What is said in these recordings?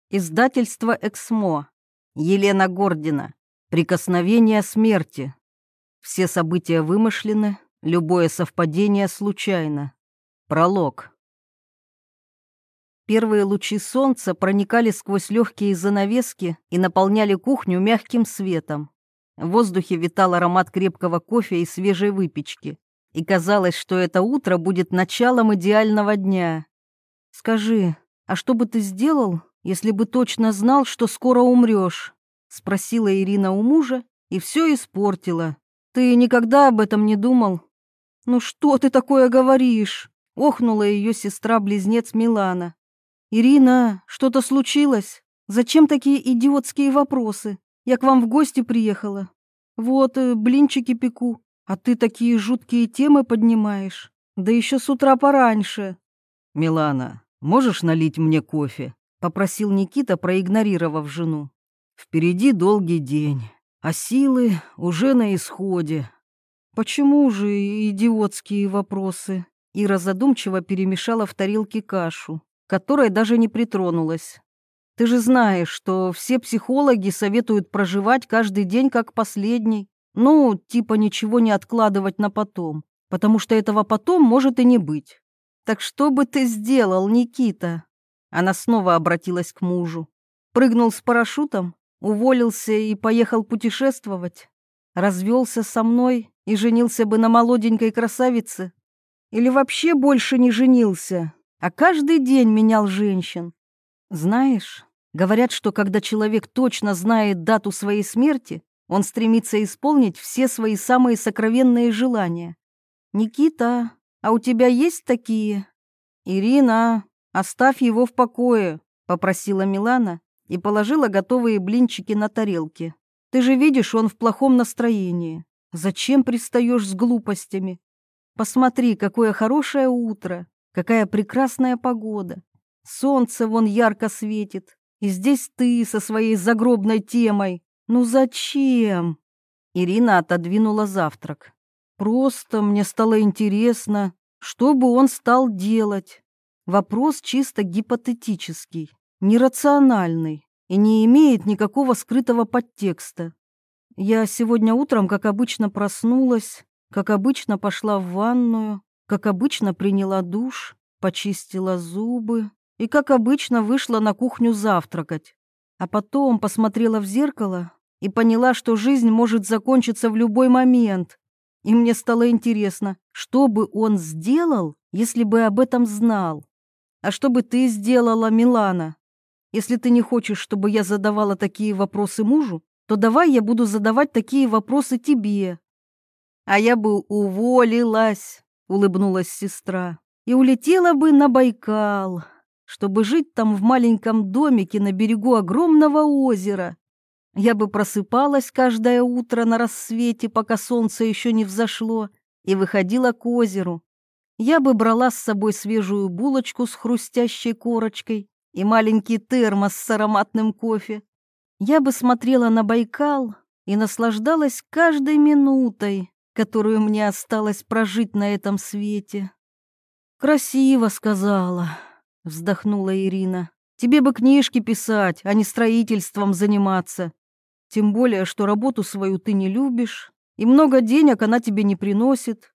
Издательство «Эксмо». Елена Гордина. Прикосновение смерти. Все события вымышлены, любое совпадение случайно. Пролог. Первые лучи солнца проникали сквозь легкие занавески и наполняли кухню мягким светом. В воздухе витал аромат крепкого кофе и свежей выпечки. И казалось, что это утро будет началом идеального дня. «Скажи, а что бы ты сделал, если бы точно знал, что скоро умрешь?» — спросила Ирина у мужа и все испортила. «Ты никогда об этом не думал?» «Ну что ты такое говоришь?» — охнула ее сестра-близнец Милана. «Ирина, что-то случилось? Зачем такие идиотские вопросы? Я к вам в гости приехала. Вот, блинчики пеку, а ты такие жуткие темы поднимаешь. Да еще с утра пораньше». «Милана, можешь налить мне кофе?» — попросил Никита, проигнорировав жену. «Впереди долгий день, а силы уже на исходе». «Почему же идиотские вопросы?» Ира задумчиво перемешала в тарелке кашу, которой даже не притронулась. «Ты же знаешь, что все психологи советуют проживать каждый день как последний. Ну, типа ничего не откладывать на потом, потому что этого потом может и не быть. Так что бы ты сделал, Никита?» Она снова обратилась к мужу. «Прыгнул с парашютом, уволился и поехал путешествовать? Развелся со мной и женился бы на молоденькой красавице? Или вообще больше не женился, а каждый день менял женщин? Знаешь, говорят, что когда человек точно знает дату своей смерти, он стремится исполнить все свои самые сокровенные желания. Никита, а у тебя есть такие?» «Ирина, оставь его в покое», — попросила Милана и положила готовые блинчики на тарелке. «Ты же видишь, он в плохом настроении. Зачем пристаешь с глупостями? Посмотри, какое хорошее утро, какая прекрасная погода. Солнце вон ярко светит, и здесь ты со своей загробной темой. Ну зачем?» Ирина отодвинула завтрак. «Просто мне стало интересно, что бы он стал делать. Вопрос чисто гипотетический, нерациональный и не имеет никакого скрытого подтекста. Я сегодня утром, как обычно, проснулась, как обычно пошла в ванную, как обычно приняла душ, почистила зубы и, как обычно, вышла на кухню завтракать. А потом посмотрела в зеркало и поняла, что жизнь может закончиться в любой момент. И мне стало интересно, что бы он сделал, если бы об этом знал. А что бы ты сделала, Милана? Если ты не хочешь, чтобы я задавала такие вопросы мужу, то давай я буду задавать такие вопросы тебе». «А я бы уволилась», — улыбнулась сестра, «и улетела бы на Байкал, чтобы жить там в маленьком домике на берегу огромного озера. Я бы просыпалась каждое утро на рассвете, пока солнце еще не взошло, и выходила к озеру. Я бы брала с собой свежую булочку с хрустящей корочкой и маленький термос с ароматным кофе. Я бы смотрела на Байкал и наслаждалась каждой минутой, которую мне осталось прожить на этом свете». «Красиво сказала», — вздохнула Ирина. «Тебе бы книжки писать, а не строительством заниматься. Тем более, что работу свою ты не любишь, и много денег она тебе не приносит».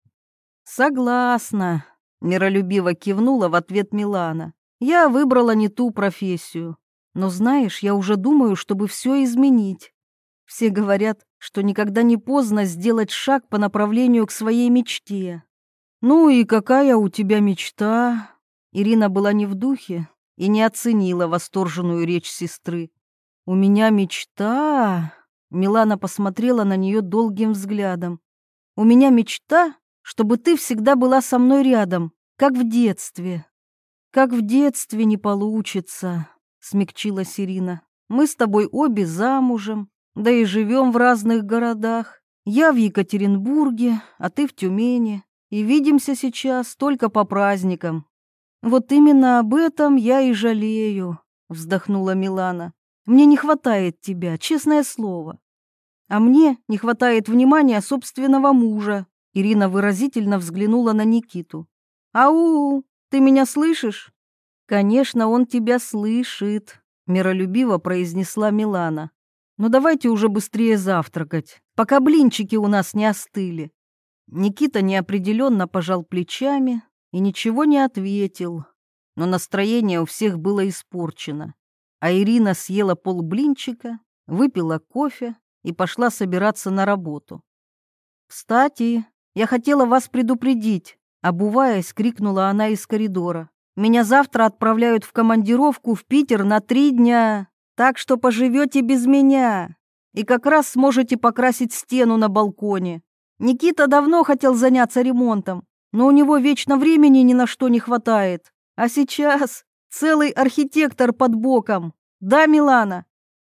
«Согласна», — миролюбиво кивнула в ответ Милана. «Я выбрала не ту профессию. Но знаешь, я уже думаю, чтобы все изменить. Все говорят, что никогда не поздно сделать шаг по направлению к своей мечте». «Ну и какая у тебя мечта?» Ирина была не в духе и не оценила восторженную речь сестры. «У меня мечта...» Милана посмотрела на нее долгим взглядом. «У меня мечта, чтобы ты всегда была со мной рядом, как в детстве». «Как в детстве не получится», — смягчилась Ирина. «Мы с тобой обе замужем, да и живем в разных городах. Я в Екатеринбурге, а ты в Тюмени, и видимся сейчас только по праздникам». «Вот именно об этом я и жалею», — вздохнула Милана. «Мне не хватает тебя, честное слово. А мне не хватает внимания собственного мужа». Ирина выразительно взглянула на Никиту. «Ау, ты меня слышишь?» «Конечно, он тебя слышит», — миролюбиво произнесла Милана. «Ну давайте уже быстрее завтракать, пока блинчики у нас не остыли». Никита неопределенно пожал плечами и ничего не ответил, но настроение у всех было испорчено. А Ирина съела полблинчика, выпила кофе и пошла собираться на работу. «Кстати, я хотела вас предупредить», — обуваясь, крикнула она из коридора. «Меня завтра отправляют в командировку в Питер на 3 дня, так что поживете без меня и как раз сможете покрасить стену на балконе. Никита давно хотел заняться ремонтом, но у него вечно времени ни на что не хватает. А сейчас целый архитектор под боком. Да, Милана?»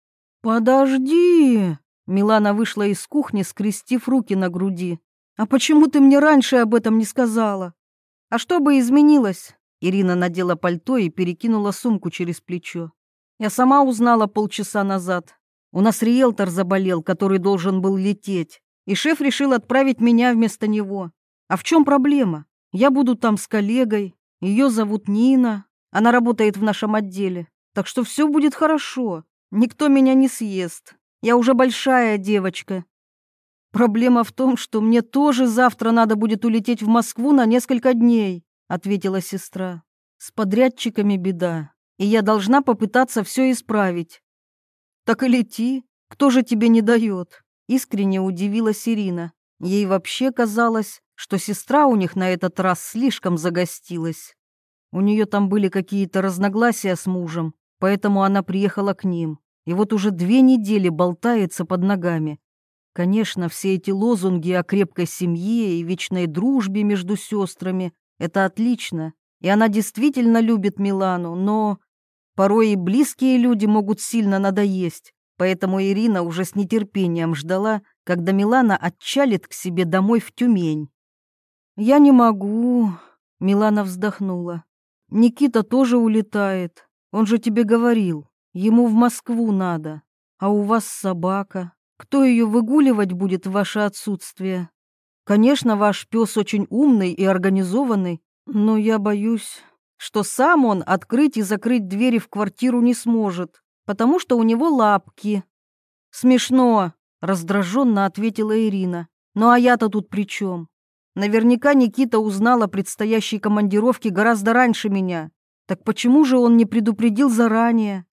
«Подожди!» Милана вышла из кухни, скрестив руки на груди. «А почему ты мне раньше об этом не сказала?» «А что бы изменилось?» Ирина надела пальто и перекинула сумку через плечо. «Я сама узнала полчаса назад. У нас риэлтор заболел, который должен был лететь, и шеф решил отправить меня вместо него. А в чем проблема? Я буду там с коллегой. Ее зовут Нина. Она работает в нашем отделе. Так что все будет хорошо. Никто меня не съест. Я уже большая девочка. Проблема в том, что мне тоже завтра надо будет улететь в Москву на несколько дней», — ответила сестра. «С подрядчиками беда, и я должна попытаться все исправить». «Так и лети. Кто же тебе не дает?» — искренне удивилась Ирина. Ей вообще казалось, что сестра у них на этот раз слишком загостилась. У нее там были какие-то разногласия с мужем, поэтому она приехала к ним. И вот уже 2 недели болтается под ногами. Конечно, все эти лозунги о крепкой семье и вечной дружбе между сестрами — это отлично, и она действительно любит Милану, но порой и близкие люди могут сильно надоесть, поэтому Ирина уже с нетерпением ждала, когда Милана отчалит к себе домой в Тюмень. «Я не могу», — Милана вздохнула. «Никита тоже улетает, он же тебе говорил. Ему в Москву надо, а у вас собака. Кто ее выгуливать будет в ваше отсутствие? Конечно, ваш пес очень умный и организованный, но я боюсь, что сам он открыть и закрыть двери в квартиру не сможет, потому что у него лапки». «Смешно», — раздраженно ответила Ирина. «Ну а я-то тут при чем? Наверняка Никита узнал о предстоящей командировке гораздо раньше меня. Так почему же он не предупредил заранее?»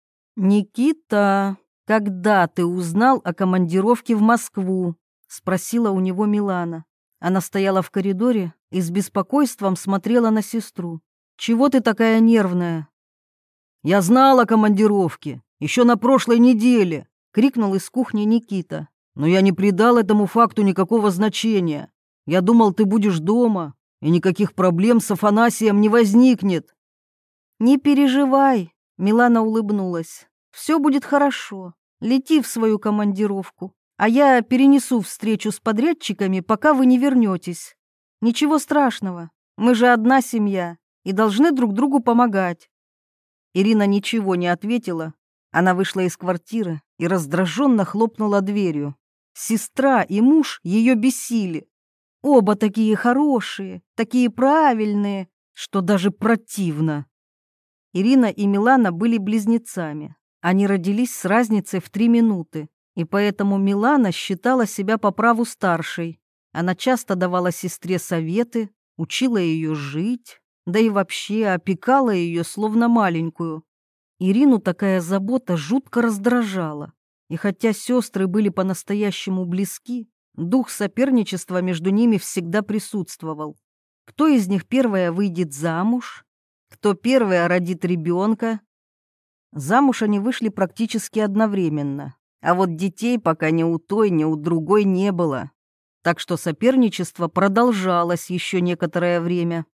«Никита, когда ты узнал о командировке в Москву?» — спросила у него Милана. Она стояла в коридоре и с беспокойством смотрела на сестру. «Чего ты такая нервная?» «Я знал о командировке еще на прошлой неделе!» — крикнул из кухни Никита. «Но я не придал этому факту никакого значения. Я думал, ты будешь дома, и никаких проблем с Афанасием не возникнет». «Не переживай», — Милана улыбнулась. «Все будет хорошо. Лети в свою командировку, а я перенесу встречу с подрядчиками, пока вы не вернетесь. Ничего страшного, мы же одна семья и должны друг другу помогать». Ирина ничего не ответила. Она вышла из квартиры и раздраженно хлопнула дверью. Сестра и муж ее бесили. Оба такие хорошие, такие правильные, что даже противно. Ирина и Милана были близнецами. Они родились с разницей в 3 минуты, и поэтому Милана считала себя по праву старшей. Она часто давала сестре советы, учила ее жить, да и вообще опекала ее словно маленькую. Ирину такая забота жутко раздражала, и хотя сестры были по-настоящему близки, дух соперничества между ними всегда присутствовал. Кто из них первая выйдет замуж? Кто первая родит ребенка? Замуж они вышли практически одновременно, а вот детей пока ни у той, ни у другой не было. Так что соперничество продолжалось еще некоторое время.